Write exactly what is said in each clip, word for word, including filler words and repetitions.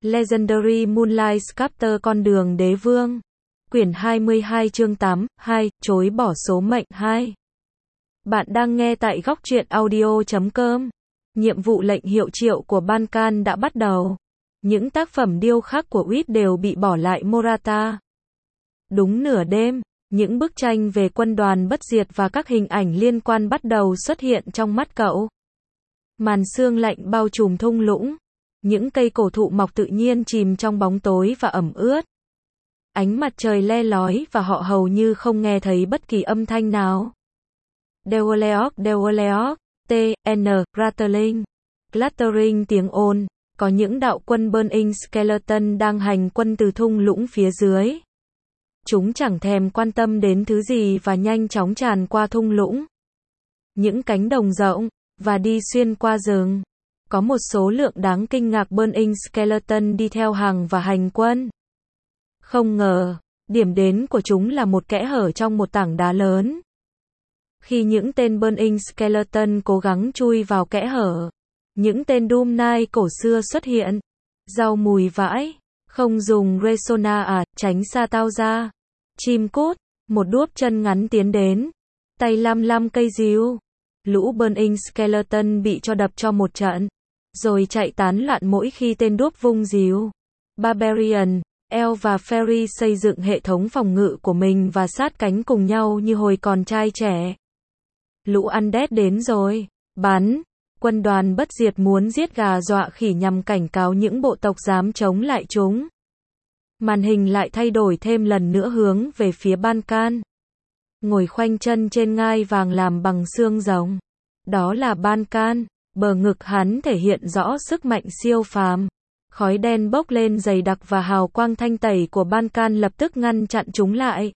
Legendary Moonlight Sculptor Con đường đế vương. Quyển hai mươi hai chương tám, hai, chối bỏ số mệnh hai. Bạn đang nghe tại góc truyện audio chấm com. Nhiệm vụ lệnh hiệu triệu của Bankan đã bắt đầu. Những tác phẩm điêu khắc của Wit đều bị bỏ lại Morata. Đúng nửa đêm, những bức tranh về quân đoàn bất diệt và các hình ảnh liên quan bắt đầu xuất hiện trong mắt cậu. Màn sương lạnh bao trùm thung lũng. Những cây cổ thụ mọc tự nhiên chìm trong bóng tối và ẩm ướt. Ánh mặt trời le lói và họ hầu như không nghe thấy bất kỳ âm thanh nào. Dewaleok, Dewaleok, T, N, Rattling, Clattering tiếng ồn. Có những đạo quân Burning Skeleton đang hành quân từ thung lũng phía dưới. Chúng chẳng thèm quan tâm đến thứ gì và nhanh chóng tràn qua thung lũng. Những cánh đồng rộng, và đi xuyên qua rừng. Có một số lượng đáng kinh ngạc Burning Skeleton đi theo hàng và hành quân. Không ngờ, điểm đến của chúng là một kẽ hở trong một tảng đá lớn. Khi những tên Burning Skeleton cố gắng chui vào kẽ hở, những tên Doom Knight cổ xưa xuất hiện. Rau mùi vãi, không dùng Resona à, tránh xa tao ra. Chim cút, một đuốc chân ngắn tiến đến. Tay lăm lăm cây rìu. Lũ Burning Skeleton bị cho đập cho một trận. Rồi chạy tán loạn mỗi khi tên đuốc vung rìu. Barbarian, Elf và Fairy xây dựng hệ thống phòng ngự của mình và sát cánh cùng nhau như hồi còn trai trẻ. Lũ Undead đến rồi. Bắn. Quân đoàn bất diệt muốn giết gà dọa khỉ nhằm cảnh cáo những bộ tộc dám chống lại chúng. Màn hình lại thay đổi thêm lần nữa hướng về phía Bankan. Ngồi khoanh chân trên ngai vàng làm bằng xương rồng. Đó là Bankan. Bờ ngực hắn thể hiện rõ sức mạnh siêu phàm. Khói đen bốc lên dày đặc và hào quang thanh tẩy của Bankan lập tức ngăn chặn chúng lại.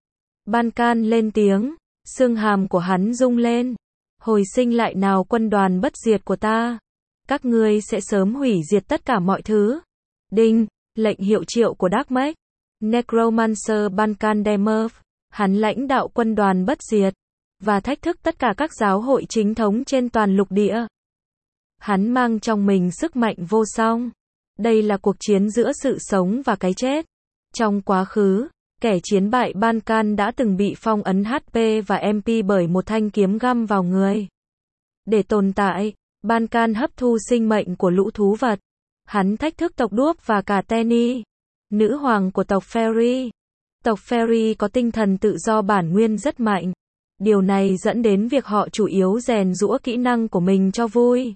Bankan lên tiếng, xương hàm của hắn rung lên. Hồi sinh lại nào quân đoàn bất diệt của ta. Các ngươi sẽ sớm hủy diệt tất cả mọi thứ. Đinh, lệnh hiệu triệu của Dark Mage. Necromancer Bankan Demurv. Hắn lãnh đạo quân đoàn bất diệt. Và thách thức tất cả các giáo hội chính thống trên toàn lục địa. Hắn mang trong mình sức mạnh vô song. Đây là cuộc chiến giữa sự sống và cái chết. Trong quá khứ, kẻ chiến bại Bankan đã từng bị phong ấn hát pê và em pê bởi một thanh kiếm găm vào người. Để tồn tại, Bankan hấp thu sinh mệnh của lũ thú vật. Hắn thách thức tộc đuốc và cả Tenny, nữ hoàng của tộc Fairy. Tộc Fairy có tinh thần tự do bản nguyên rất mạnh. Điều này dẫn đến việc họ chủ yếu rèn giũa kỹ năng của mình cho vui.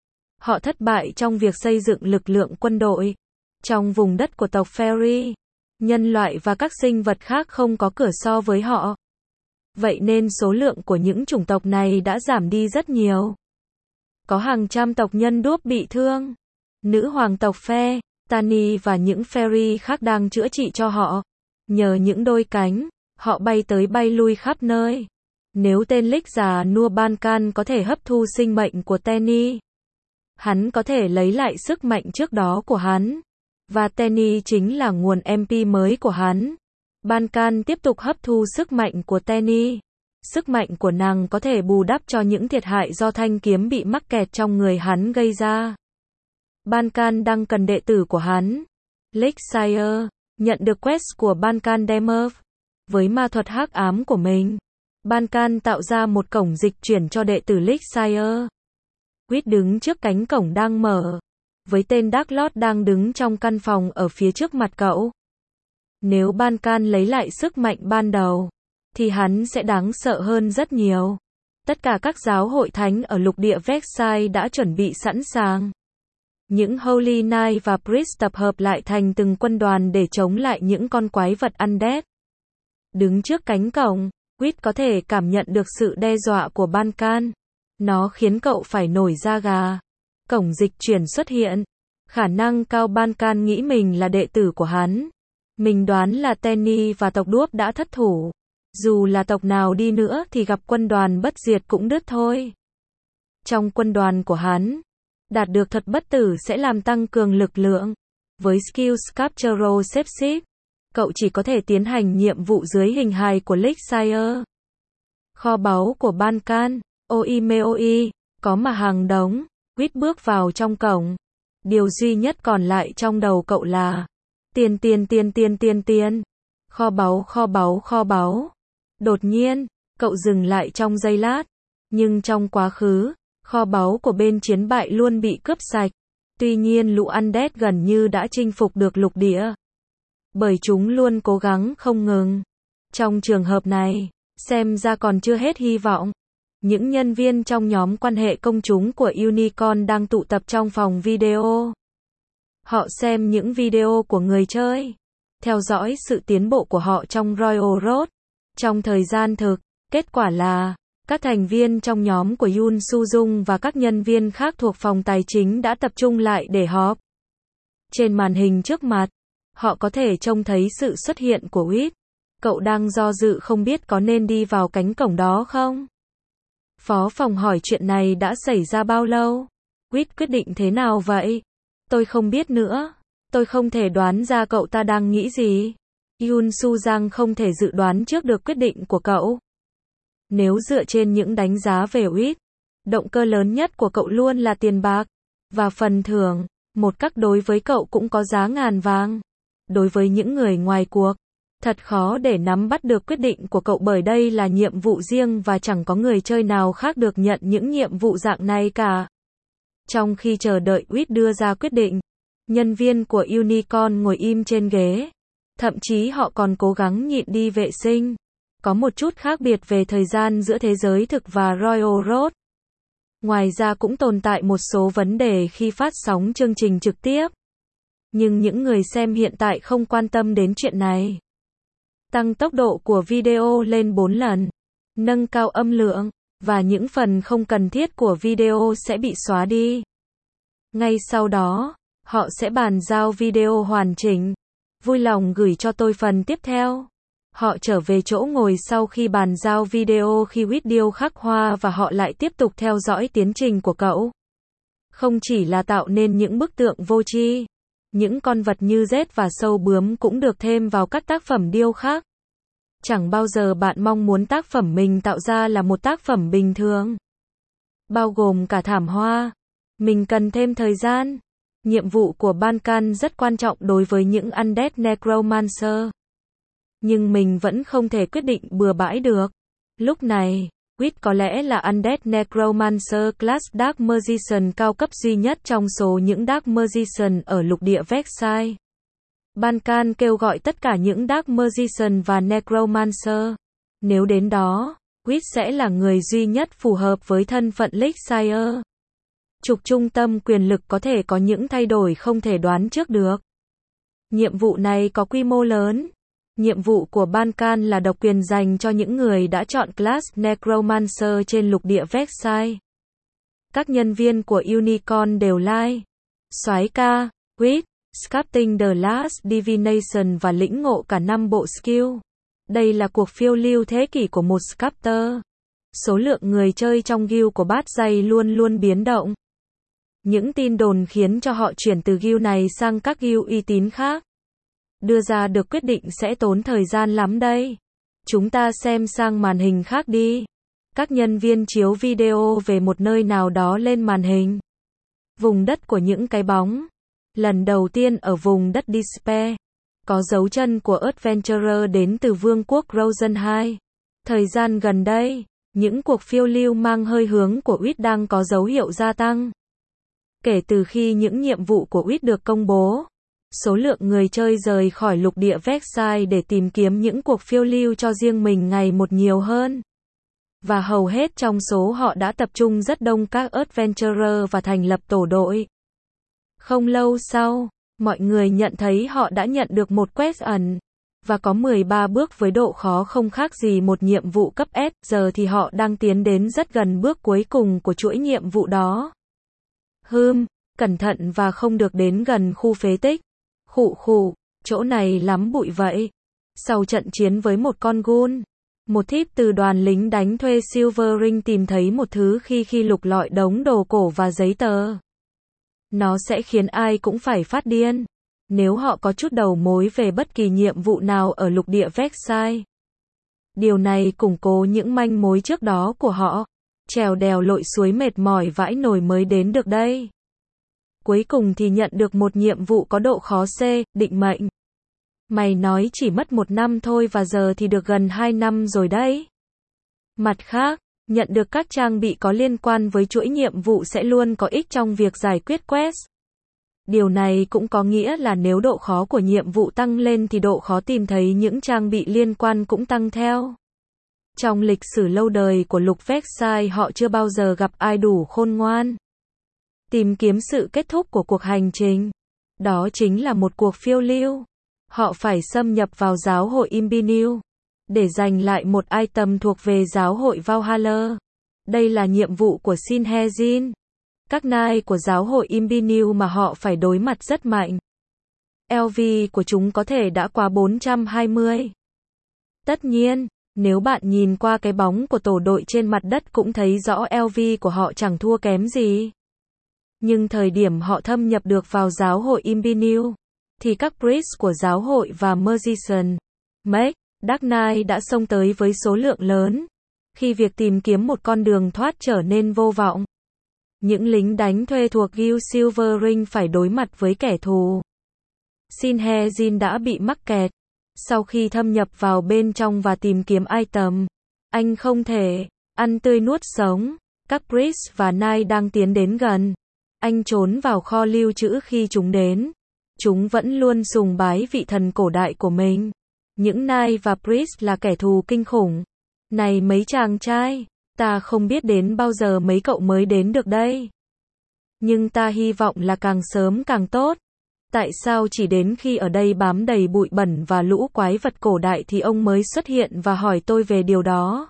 Họ thất bại trong việc xây dựng lực lượng quân đội. Trong vùng đất của tộc Fairy, nhân loại và các sinh vật khác không có cửa so với họ. Vậy nên số lượng của những chủng tộc này đã giảm đi rất nhiều. Có hàng trăm tộc nhân đuốc bị thương. Nữ hoàng tộc Fe, Tani và những Fairy khác đang chữa trị cho họ. Nhờ những đôi cánh, họ bay tới bay lui khắp nơi. Nếu tên Lich già nua Bankan có thể hấp thu sinh mệnh của Tenny, hắn có thể lấy lại sức mạnh trước đó của hắn. Và Tenny chính là nguồn em pê mới của hắn. Bankan tiếp tục hấp thu sức mạnh của Tenny. Sức mạnh của nàng có thể bù đắp cho những thiệt hại do thanh kiếm bị mắc kẹt trong người hắn gây ra. Bankan đang cần đệ tử của hắn. Lich Sire nhận được quest của Bankan Demurv. Với ma thuật hắc ám của mình, Bankan tạo ra một cổng dịch chuyển cho đệ tử Lich Sire. Wit đứng trước cánh cổng đang mở, với tên Dark Lord đang đứng trong căn phòng ở phía trước mặt cậu. Nếu Bankan lấy lại sức mạnh ban đầu, thì hắn sẽ đáng sợ hơn rất nhiều. Tất cả các giáo hội thánh ở lục địa Vexai đã chuẩn bị sẵn sàng. Những Holy Knight và Priest tập hợp lại thành từng quân đoàn để chống lại những con quái vật Undead. Đứng trước cánh cổng, Wit có thể cảm nhận được sự đe dọa của Bankan. Nó khiến cậu phải nổi da gà. Cổng dịch chuyển xuất hiện. Khả năng cao Bankan nghĩ mình là đệ tử của hắn. Mình đoán là Tenny và tộc đuốc đã thất thủ. Dù là tộc nào đi nữa thì gặp quân đoàn bất diệt cũng đứt thôi. Trong quân đoàn của hắn, đạt được thuật bất tử sẽ làm tăng cường lực lượng. Với skill Sculptural Shapeshift, cậu chỉ có thể tiến hành nhiệm vụ dưới hình hài của Lich Sire. Kho báu của Bankan. Oi me oi, có mà hàng đống. Wit bước vào trong cổng. Điều duy nhất còn lại trong đầu cậu là tiền tiền tiền tiền tiền tiền. Kho báu kho báu kho báu. Đột nhiên, cậu dừng lại trong giây lát. Nhưng trong quá khứ, kho báu của bên chiến bại luôn bị cướp sạch. Tuy nhiên lũ Undead gần như đã chinh phục được lục địa. Bởi chúng luôn cố gắng không ngừng. Trong trường hợp này, xem ra còn chưa hết hy vọng. Những nhân viên trong nhóm quan hệ công chúng của Unicorn đang tụ tập trong phòng video. Họ xem những video của người chơi, theo dõi sự tiến bộ của họ trong Royal Road. Trong thời gian thực, kết quả là, các thành viên trong nhóm của Yoon Soo Jung và các nhân viên khác thuộc phòng tài chính đã tập trung lại để họp. Trên màn hình trước mặt, họ có thể trông thấy sự xuất hiện của Wit. Cậu đang do dự không biết có nên đi vào cánh cổng đó không? Phó phòng hỏi chuyện này đã xảy ra bao lâu? Wit quyết định thế nào vậy? Tôi không biết nữa. Tôi không thể đoán ra cậu ta đang nghĩ gì. Yoon Soo Jung không thể dự đoán trước được quyết định của cậu. Nếu dựa trên những đánh giá về Wit, động cơ lớn nhất của cậu luôn là tiền bạc. Và phần thưởng, một cách đối với cậu cũng có giá ngàn vàng. Đối với những người ngoài cuộc, thật khó để nắm bắt được quyết định của cậu bởi đây là nhiệm vụ riêng và chẳng có người chơi nào khác được nhận những nhiệm vụ dạng này cả. Trong khi chờ đợi Wit đưa ra quyết định, nhân viên của Unicorn ngồi im trên ghế. Thậm chí họ còn cố gắng nhịn đi vệ sinh. Có một chút khác biệt về thời gian giữa thế giới thực và Royal Road. Ngoài ra cũng tồn tại một số vấn đề khi phát sóng chương trình trực tiếp. Nhưng những người xem hiện tại không quan tâm đến chuyện này. Tăng tốc độ của video lên bốn lần. Nâng cao âm lượng. Và những phần không cần thiết của video sẽ bị xóa đi. Ngay sau đó, họ sẽ bàn giao video hoàn chỉnh. Vui lòng gửi cho tôi phần tiếp theo. Họ trở về chỗ ngồi sau khi bàn giao video khi Wit điêu khắc hoa và họ lại tiếp tục theo dõi tiến trình của cậu. Không chỉ là tạo nên những bức tượng vô tri, những con vật như rết và sâu bướm cũng được thêm vào các tác phẩm điêu khắc. Chẳng bao giờ bạn mong muốn tác phẩm mình tạo ra là một tác phẩm bình thường. Bao gồm cả thảm hoa. Mình cần thêm thời gian. Nhiệm vụ của Bankan rất quan trọng đối với những Undead Necromancer. Nhưng mình vẫn không thể quyết định bừa bãi được. Lúc này, Wit có lẽ là Undead Necromancer Class Dark Magician cao cấp duy nhất trong số những Dark Magician ở lục địa Vexai. Bankan kêu gọi tất cả những Dark Magician và Necromancer. Nếu đến đó, Wit sẽ là người duy nhất phù hợp với thân phận Lakeshire. Trục trung tâm quyền lực có thể có những thay đổi không thể đoán trước được. Nhiệm vụ này có quy mô lớn. Nhiệm vụ của Bankan là độc quyền dành cho những người đã chọn class Necromancer trên lục địa Vexai. Các nhân viên của Unicorn đều like. Soái ca, Wit, Sculpting the Last Divination và lĩnh ngộ cả năm bộ skill. Đây là cuộc phiêu lưu thế kỷ của một sculptor. Số lượng người chơi trong guild của bát dây luôn luôn biến động. Những tin đồn khiến cho họ chuyển từ guild này sang các guild uy tín khác. Đưa ra được quyết định sẽ tốn thời gian lắm đây. Chúng ta xem sang màn hình khác đi. Các nhân viên chiếu video về một nơi nào đó lên màn hình. Vùng đất của những cái bóng. Lần đầu tiên ở vùng đất Despair. Có dấu chân của Adventurer đến từ vương quốc Rosen hai. Thời gian gần đây, những cuộc phiêu lưu mang hơi hướng của Wit đang có dấu hiệu gia tăng. Kể từ khi những nhiệm vụ của Wit được công bố, số lượng người chơi rời khỏi lục địa Vexai để tìm kiếm những cuộc phiêu lưu cho riêng mình ngày một nhiều hơn. Và hầu hết trong số họ đã tập trung rất đông các Adventurer và thành lập tổ đội. Không lâu sau, mọi người nhận thấy họ đã nhận được một quest ẩn. Và có mười ba bước với độ khó không khác gì một nhiệm vụ cấp S, giờ thì họ đang tiến đến rất gần bước cuối cùng của chuỗi nhiệm vụ đó. Hừm, cẩn thận và không được đến gần khu phế tích. Khụ khụ, chỗ này lắm bụi vậy. Sau trận chiến với một con gun, một thiếp từ đoàn lính đánh thuê Silver Ring tìm thấy một thứ khi khi lục lọi đống đồ cổ và giấy tờ. Nó sẽ khiến ai cũng phải phát điên. Nếu họ có chút đầu mối về bất kỳ nhiệm vụ nào ở lục địa Vexai. Điều này củng cố những manh mối trước đó của họ. Trèo đèo lội suối mệt mỏi vãi nồi mới đến được đây. Cuối cùng thì nhận được một nhiệm vụ có độ khó C, định mệnh. Mày nói chỉ mất một năm thôi và giờ thì được gần hai năm rồi đấy. Mặt khác, nhận được các trang bị có liên quan với chuỗi nhiệm vụ sẽ luôn có ích trong việc giải quyết quest. Điều này cũng có nghĩa là nếu độ khó của nhiệm vụ tăng lên thì độ khó tìm thấy những trang bị liên quan cũng tăng theo. Trong lịch sử lâu đời của Lục Vexai họ chưa bao giờ gặp ai đủ khôn ngoan. Tìm kiếm sự kết thúc của cuộc hành trình. Đó chính là một cuộc phiêu lưu. Họ phải xâm nhập vào giáo hội Imbinil để giành lại một item thuộc về giáo hội Valhalla. Đây là nhiệm vụ của Sinhezin. Các nai của giáo hội Imbinil mà họ phải đối mặt rất mạnh. lờ vê của chúng có thể đã quá bốn trăm hai mươi. Tất nhiên, nếu bạn nhìn qua cái bóng của tổ đội trên mặt đất cũng thấy rõ lờ vê của họ chẳng thua kém gì. Nhưng thời điểm họ thâm nhập được vào giáo hội Imbinil, thì các priest của giáo hội và Magician, Mage, Dark Knight đã xông tới với số lượng lớn, khi việc tìm kiếm một con đường thoát trở nên vô vọng. Những lính đánh thuê thuộc Guild Silverring phải đối mặt với kẻ thù. Sinhezin đã bị mắc kẹt. Sau khi thâm nhập vào bên trong và tìm kiếm item, anh không thể ăn tươi nuốt sống. Các priest và knight đang tiến đến gần. Anh trốn vào kho lưu trữ khi chúng đến. Chúng vẫn luôn sùng bái vị thần cổ đại của mình. Những knight và priest là kẻ thù kinh khủng. Này mấy chàng trai, ta không biết đến bao giờ mấy cậu mới đến được đây. Nhưng ta hy vọng là càng sớm càng tốt. Tại sao chỉ đến khi ở đây bám đầy bụi bẩn và lũ quái vật cổ đại thì ông mới xuất hiện và hỏi tôi về điều đó?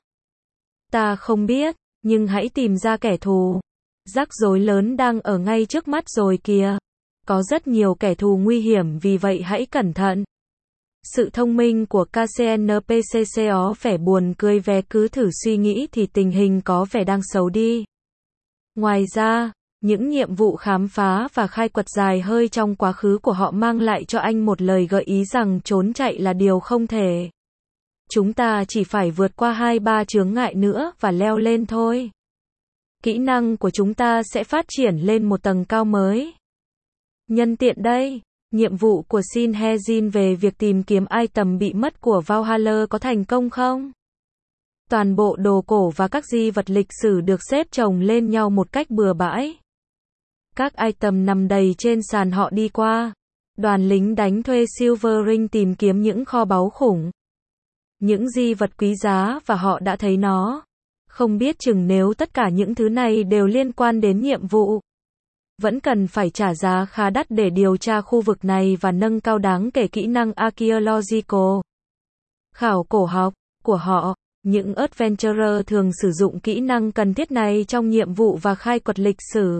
Ta không biết, nhưng hãy tìm ra kẻ thù. Rắc rối lớn đang ở ngay trước mắt rồi kìa. Có rất nhiều kẻ thù nguy hiểm vì vậy hãy cẩn thận. Sự thông minh của ca xê en pê xê xê ó vẻ buồn cười ve cứ thử suy nghĩ thì tình hình có vẻ đang xấu đi. Ngoài ra, những nhiệm vụ khám phá và khai quật dài hơi trong quá khứ của họ mang lại cho anh một lời gợi ý rằng trốn chạy là điều không thể. Chúng ta chỉ phải vượt qua hai ba chướng ngại nữa và leo lên thôi. Kỹ năng của chúng ta sẽ phát triển lên một tầng cao mới. Nhân tiện đây, nhiệm vụ của Sinhezin về việc tìm kiếm item bị mất của Valhalla có thành công không? Toàn bộ đồ cổ và các di vật lịch sử được xếp chồng lên nhau một cách bừa bãi. Các item nằm đầy trên sàn họ đi qua. Đoàn lính đánh thuê Silverring tìm kiếm những kho báu khủng. Những di vật quý giá và họ đã thấy nó. Không biết chừng nếu tất cả những thứ này đều liên quan đến nhiệm vụ. Vẫn cần phải trả giá khá đắt để điều tra khu vực này và nâng cao đáng kể kỹ năng archaeological. Khảo cổ học của họ. Những adventurer thường sử dụng kỹ năng cần thiết này trong nhiệm vụ và khai quật lịch sử.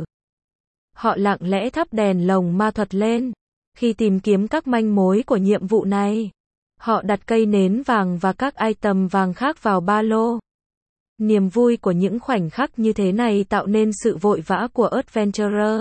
Họ lặng lẽ thắp đèn lồng ma thuật lên. Khi tìm kiếm các manh mối của nhiệm vụ này, họ đặt cây nến vàng và các item vàng khác vào ba lô. Niềm vui của những khoảnh khắc như thế này tạo nên sự vội vã của adventurer.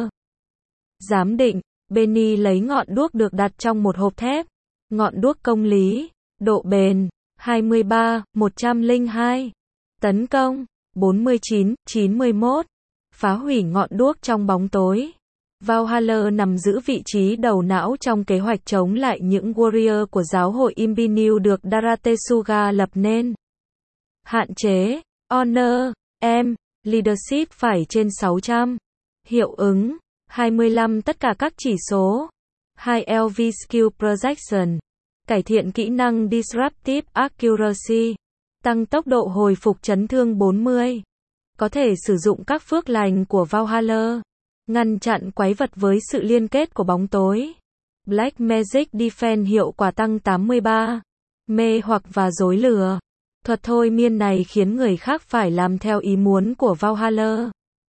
Giám định, Benny lấy ngọn đuốc được đặt trong một hộp thép. Ngọn đuốc công lý, độ bền, hai mươi ba, một trăm lẻ hai. Tấn công, bốn mươi chín, chín mươi mốt. Phá hủy ngọn đuốc trong bóng tối. Valhalla nằm giữ vị trí đầu não trong kế hoạch chống lại những warrior của giáo hội Imbinil được Daratesuga lập nên. Hạn chế, Honor, M, Leadership phải trên sáu trăm. Hiệu ứng, hai mươi lăm tất cả các chỉ số. hai lờ vê Skill Projection. Cải thiện kỹ năng Disruptive Accuracy. Tăng tốc độ hồi phục chấn thương bốn mươi. Có thể sử dụng các phước lành của Valhalla. Ngăn chặn quái vật với sự liên kết của bóng tối. Black Magic Defense hiệu quả tăng tám mươi ba. Mê hoặc và dối lừa. Thuật thôi miên này khiến người khác phải làm theo ý muốn của Valhalla.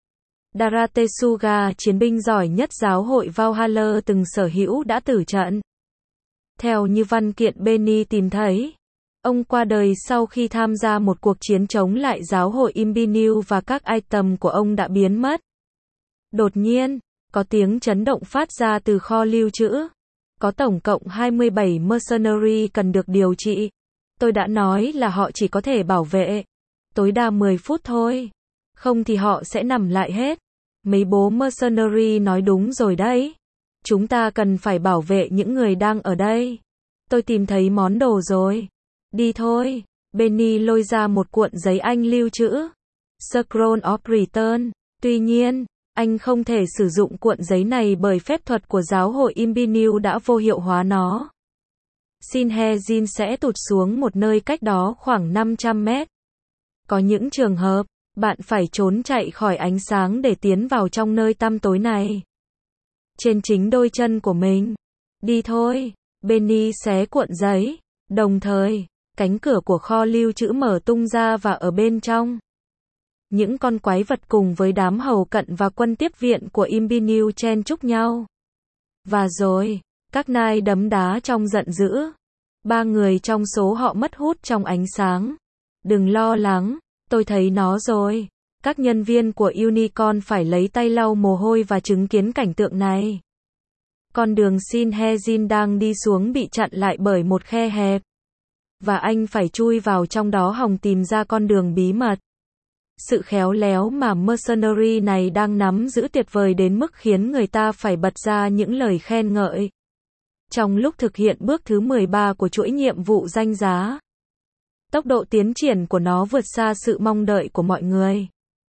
Daratesuga, chiến binh giỏi nhất giáo hội Valhalla từng sở hữu đã tử trận. Theo như văn kiện Benny tìm thấy, ông qua đời sau khi tham gia một cuộc chiến chống lại giáo hội Imbinil và các item của ông đã biến mất. Đột nhiên, có tiếng chấn động phát ra từ kho lưu trữ. Có tổng cộng hai mươi bảy mercenary cần được điều trị. Tôi đã nói là họ chỉ có thể bảo vệ tối đa mười phút thôi. Không thì họ sẽ nằm lại hết. Mấy bố mercenary nói đúng rồi đấy. Chúng ta cần phải bảo vệ những người đang ở đây. Tôi tìm thấy món đồ rồi. Đi thôi. Benny lôi ra một cuộn giấy anh lưu trữ. Scroll of Return. Tuy nhiên, anh không thể sử dụng cuộn giấy này bởi phép thuật của giáo hội Imbineu đã vô hiệu hóa nó. Sinhezin sẽ tụt xuống một nơi cách đó khoảng năm trăm mét. Có những trường hợp, bạn phải trốn chạy khỏi ánh sáng để tiến vào trong nơi tăm tối này. Trên chính đôi chân của mình. Đi thôi. Benny xé cuộn giấy. Đồng thời, cánh cửa của kho lưu trữ mở tung ra và ở bên trong, những con quái vật cùng với đám hầu cận và quân tiếp viện của Imbineu chen chúc nhau. Và rồi, các nai đấm đá trong giận dữ. Ba người trong số họ mất hút trong ánh sáng. Đừng lo lắng, tôi thấy nó rồi. Các nhân viên của Unicorn phải lấy tay lau mồ hôi và chứng kiến cảnh tượng này. Con đường Sinhezin đang đi xuống bị chặn lại bởi một khe hẹp. Và anh phải chui vào trong đó hòng tìm ra con đường bí mật. Sự khéo léo mà mercenary này đang nắm giữ tuyệt vời đến mức khiến người ta phải bật ra những lời khen ngợi. Trong lúc thực hiện bước thứ mười ba của chuỗi nhiệm vụ danh giá, tốc độ tiến triển của nó vượt xa sự mong đợi của mọi người.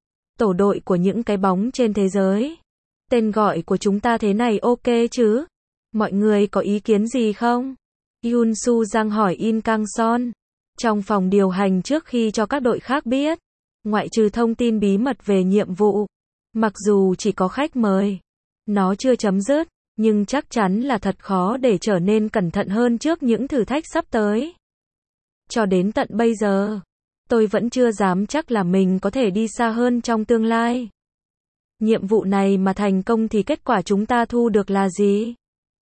Tổ đội của những cái bóng trên thế giới. Tên gọi của chúng ta thế này ok chứ? Mọi người có ý kiến gì không? Yoon Soo Jang hỏi In Kang Son. Trong phòng điều hành trước khi cho các đội khác biết. Ngoại trừ thông tin bí mật về nhiệm vụ. Mặc dù chỉ có khách mời. Nó chưa chấm dứt. Nhưng chắc chắn là thật khó để trở nên cẩn thận hơn trước những thử thách sắp tới. Cho đến tận bây giờ, tôi vẫn chưa dám chắc là mình có thể đi xa hơn trong tương lai. Nhiệm vụ này mà thành công thì kết quả chúng ta thu được là gì?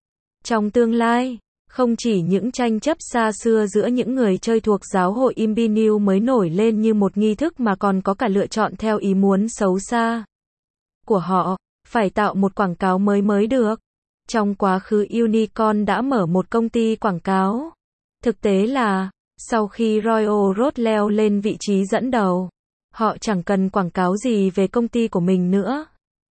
Trong tương lai, không chỉ những tranh chấp xa xưa giữa những người chơi thuộc giáo hội Imbineu mới nổi lên như một nghi thức mà còn có cả lựa chọn theo ý muốn xấu xa của họ, phải tạo một quảng cáo mới mới được. Trong quá khứ Unicorn đã mở một công ty quảng cáo. Thực tế là, sau khi Royal Road leo lên vị trí dẫn đầu, họ chẳng cần quảng cáo gì về công ty của mình nữa.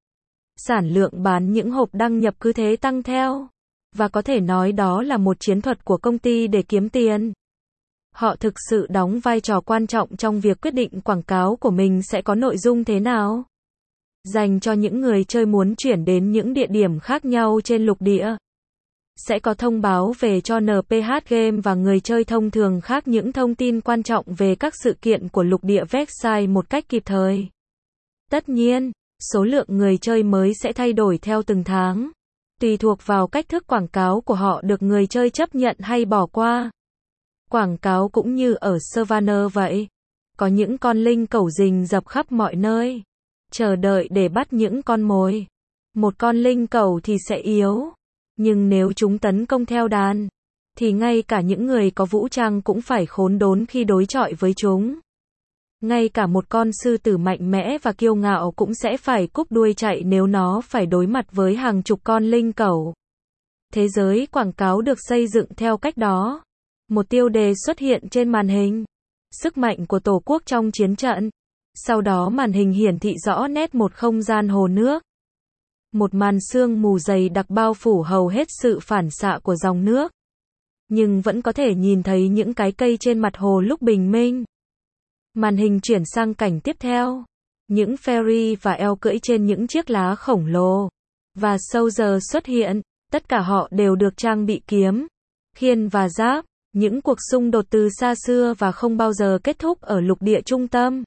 Sản lượng bán những hộp đăng nhập cứ thế tăng theo. Và có thể nói đó là một chiến thuật của công ty để kiếm tiền. Họ thực sự đóng vai trò quan trọng trong việc quyết định quảng cáo của mình sẽ có nội dung thế nào. Dành cho những người chơi muốn chuyển đến những địa điểm khác nhau trên lục địa. Sẽ có thông báo về cho en pê hát Game và người chơi thông thường khác những thông tin quan trọng về các sự kiện của lục địa Vexai một cách kịp thời. Tất nhiên, số lượng người chơi mới sẽ thay đổi theo từng tháng. Tùy thuộc vào cách thức quảng cáo của họ được người chơi chấp nhận hay bỏ qua. Quảng cáo cũng như ở Savannah vậy. Có những con linh cẩu rình rập khắp mọi nơi. Chờ đợi để bắt những con mồi. Một con linh cẩu thì sẽ yếu. Nhưng nếu chúng tấn công theo đàn, thì ngay cả những người có vũ trang cũng phải khốn đốn khi đối chọi với chúng. Ngay cả một con sư tử mạnh mẽ và kiêu ngạo cũng sẽ phải cúp đuôi chạy nếu nó phải đối mặt với hàng chục con linh cẩu. Thế giới quảng cáo được xây dựng theo cách đó. Một tiêu đề xuất hiện trên màn hình. Sức mạnh của Tổ quốc trong chiến trận. Sau đó màn hình hiển thị rõ nét một không gian hồ nước. Một màn sương mù dày đặc bao phủ hầu hết sự phản xạ của dòng nước. Nhưng vẫn có thể nhìn thấy những cái cây trên mặt hồ lúc bình minh. Màn hình chuyển sang cảnh tiếp theo. Những ferry và eo cưỡi trên những chiếc lá khổng lồ. Và Soldier xuất hiện. Tất cả họ đều được trang bị kiếm, khiên và giáp. Những cuộc xung đột từ xa xưa và không bao giờ kết thúc ở lục địa trung tâm.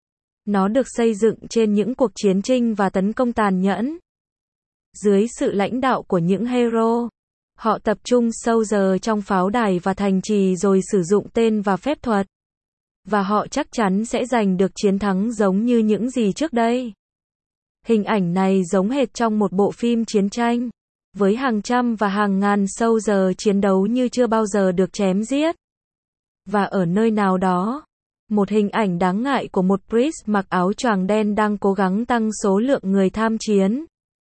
Nó được xây dựng trên những cuộc chiến tranh và tấn công tàn nhẫn. Dưới sự lãnh đạo của những hero, họ tập trung Soldier trong pháo đài và thành trì rồi sử dụng tên và phép thuật. Và họ chắc chắn sẽ giành được chiến thắng giống như những gì trước đây. Hình ảnh này giống hệt trong một bộ phim chiến tranh, với hàng trăm và hàng ngàn Soldier chiến đấu như chưa bao giờ được chém giết. Và ở nơi nào đó, một hình ảnh đáng ngại của một priest mặc áo choàng đen đang cố gắng tăng số lượng người tham chiến.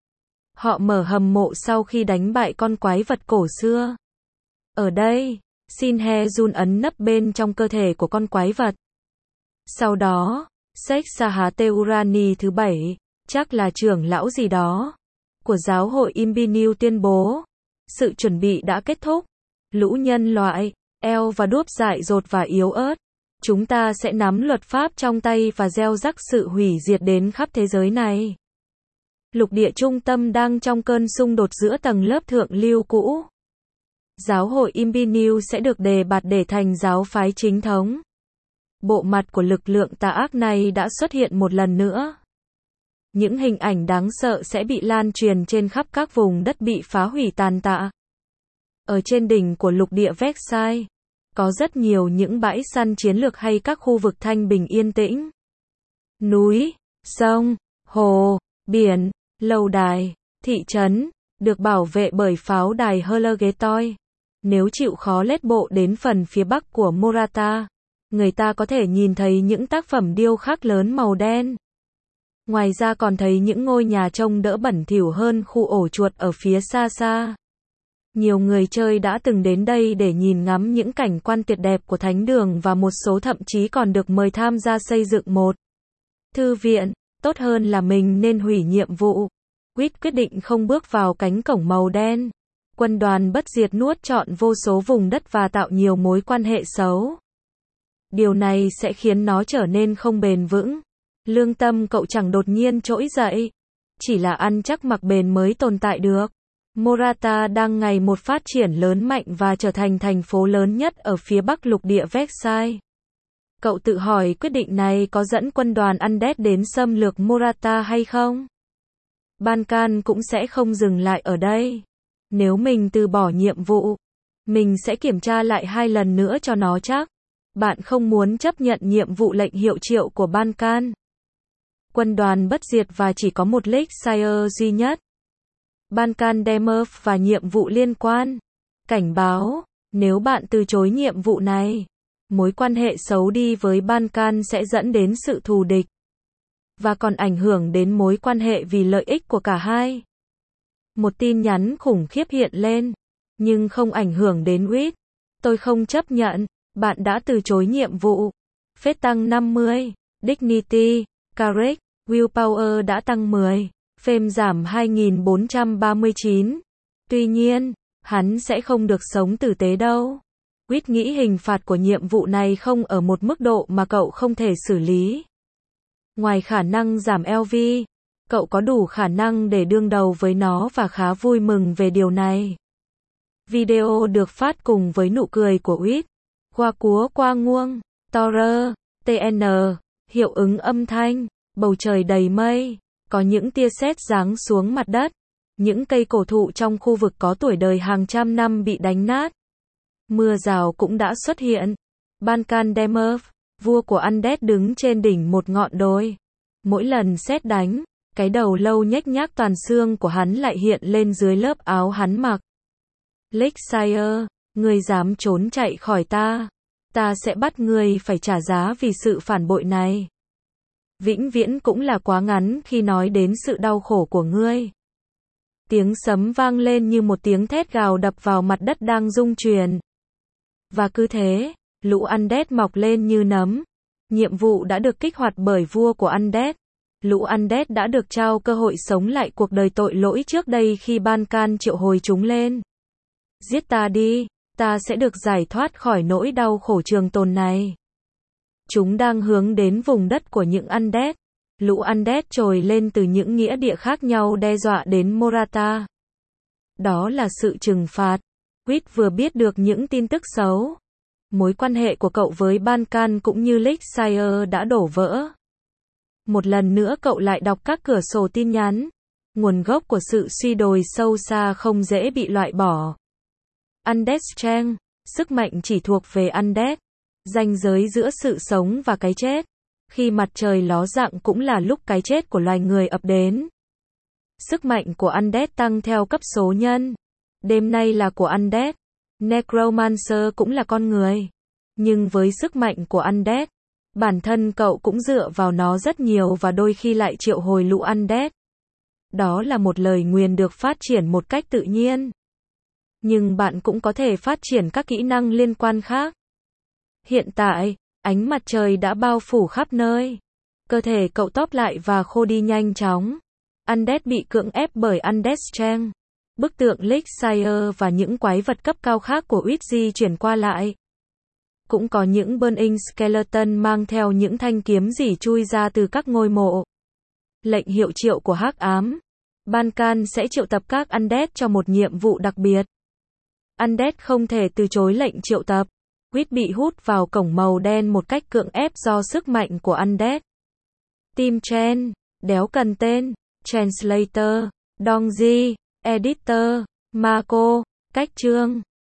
Họ mở hầm mộ sau khi đánh bại con quái vật cổ xưa. Ở đây, Sinhezun ấn nấp bên trong cơ thể của con quái vật. Sau đó, Sheikh Sahateurani thứ bảy, chắc là trưởng lão gì đó, của giáo hội Imbiniu tuyên bố, sự chuẩn bị đã kết thúc. Lũ nhân loại, eo và đuốc dại dột và yếu ớt. Chúng ta sẽ nắm luật pháp trong tay và gieo rắc sự hủy diệt đến khắp thế giới này. Lục địa trung tâm đang trong cơn xung đột giữa tầng lớp thượng lưu cũ. Giáo hội Imbiniu sẽ được đề bạt để thành giáo phái chính thống. Bộ mặt của lực lượng tà ác này đã xuất hiện một lần nữa. Những hình ảnh đáng sợ sẽ bị lan truyền trên khắp các vùng đất bị phá hủy tàn tạ. Ở trên đỉnh của lục địa Versailles, có rất nhiều những bãi săn chiến lược hay các khu vực thanh bình yên tĩnh. Núi, sông, hồ, biển, lâu đài, thị trấn, được bảo vệ bởi pháo đài Herlegetoy. Nếu chịu khó lết bộ đến phần phía bắc của Morata, người ta có thể nhìn thấy những tác phẩm điêu khắc lớn màu đen. Ngoài ra còn thấy những ngôi nhà trông đỡ bẩn thỉu hơn khu ổ chuột ở phía xa xa. Nhiều người chơi đã từng đến đây để nhìn ngắm những cảnh quan tuyệt đẹp của thánh đường và một số thậm chí còn được mời tham gia xây dựng một thư viện. Tốt hơn là mình nên hủy nhiệm vụ. Quýt quyết định không bước vào cánh cổng màu đen. Quân đoàn bất diệt nuốt trọn vô số vùng đất và tạo nhiều mối quan hệ xấu. Điều này sẽ khiến nó trở nên không bền vững. Lương tâm cậu chẳng đột nhiên trỗi dậy. Chỉ là ăn chắc mặc bền mới tồn tại được. Morata đang ngày một phát triển lớn mạnh và trở thành thành phố lớn nhất ở phía bắc lục địa Versailles. Cậu tự hỏi quyết định này có dẫn quân đoàn Undead đến xâm lược Morata hay không? Bancan cũng sẽ không dừng lại ở đây. Nếu mình từ bỏ nhiệm vụ, mình sẽ kiểm tra lại hai lần nữa cho nó chắc. Bạn không muốn chấp nhận nhiệm vụ lệnh hiệu triệu của Bancan. Quân đoàn bất diệt và chỉ có một Lakeshire duy nhất. Bancan Demurf và nhiệm vụ liên quan. Cảnh báo, nếu bạn từ chối nhiệm vụ này, mối quan hệ xấu đi với Bancan sẽ dẫn đến sự thù địch. Và còn ảnh hưởng đến mối quan hệ vì lợi ích của cả hai. Một tin nhắn khủng khiếp hiện lên, nhưng không ảnh hưởng đến Quýt. Tôi không chấp nhận, bạn đã từ chối nhiệm vụ. Phết tăng năm mươi, Dignity, Carrick, Willpower đã tăng mười, Fame giảm hai nghìn bốn trăm ba mươi chín. Tuy nhiên, hắn sẽ không được sống tử tế đâu. Quýt nghĩ hình phạt của nhiệm vụ này không ở một mức độ mà cậu không thể xử lý. Ngoài khả năng giảm lờ vê, cậu có đủ khả năng để đương đầu với nó và khá vui mừng về điều này. Video được phát cùng với nụ cười của Quýt. Qua cúa qua nguông, Torer, tê en, hiệu ứng âm thanh, bầu trời đầy mây, có những tia sét giáng xuống mặt đất. Những cây cổ thụ trong khu vực có tuổi đời hàng trăm năm bị đánh nát. Mưa rào cũng đã xuất hiện. Bancan Demurf, vua của Undead đứng trên đỉnh một ngọn đồi. Mỗi lần sét đánh, cái đầu lâu nhếch nhác toàn xương của hắn lại hiện lên dưới lớp áo hắn mặc. Lakeshire, ngươi dám trốn chạy khỏi ta, ta sẽ bắt ngươi phải trả giá vì sự phản bội này. Vĩnh viễn cũng là quá ngắn khi nói đến sự đau khổ của ngươi. Tiếng sấm vang lên như một tiếng thét gào đập vào mặt đất đang rung chuyển. Và cứ thế, lũ Undead mọc lên như nấm. Nhiệm vụ đã được kích hoạt bởi vua của Undead. Lũ Undead đã được trao cơ hội sống lại cuộc đời tội lỗi trước đây khi Bancan triệu hồi chúng lên. Giết ta đi, ta sẽ được giải thoát khỏi nỗi đau khổ trường tồn này. Chúng đang hướng đến vùng đất của những Undead. Lũ Undead trồi lên từ những nghĩa địa khác nhau đe dọa đến Morata. Đó là sự trừng phạt. Quýt vừa biết được những tin tức xấu. Mối quan hệ của cậu với Bancan cũng như Lakeshire đã đổ vỡ. Một lần nữa cậu lại đọc các cửa sổ tin nhắn. Nguồn gốc của sự suy đồi sâu xa không dễ bị loại bỏ. Undead Strength, sức mạnh chỉ thuộc về Undead. Ranh giới giữa sự sống và cái chết. Khi mặt trời ló dạng cũng là lúc cái chết của loài người ập đến. Sức mạnh của Undead tăng theo cấp số nhân. Đêm nay là của Undead. Necromancer cũng là con người. Nhưng với sức mạnh của Undead, bản thân cậu cũng dựa vào nó rất nhiều và đôi khi lại triệu hồi lũ Undead. Đó là một lời nguyền được phát triển một cách tự nhiên. Nhưng bạn cũng có thể phát triển các kỹ năng liên quan khác. Hiện tại, ánh mặt trời đã bao phủ khắp nơi. Cơ thể cậu tóp lại và khô đi nhanh chóng. Undead bị cưỡng ép bởi Undead Strength. Bức tượng Lich Sire và những quái vật cấp cao khác của Ouija chuyển qua lại. Cũng có những Burning Skeleton mang theo những thanh kiếm rỉ chui ra từ các ngôi mộ. Lệnh hiệu triệu của Hắc Ám. Bankan sẽ triệu tập các Undead cho một nhiệm vụ đặc biệt. Undead không thể từ chối lệnh triệu tập. Quýt bị hút vào cổng màu đen một cách cưỡng ép do sức mạnh của Undead. Team Chen, đéo cần tên, Translator, Dongji, Editor, Marco, cách chương.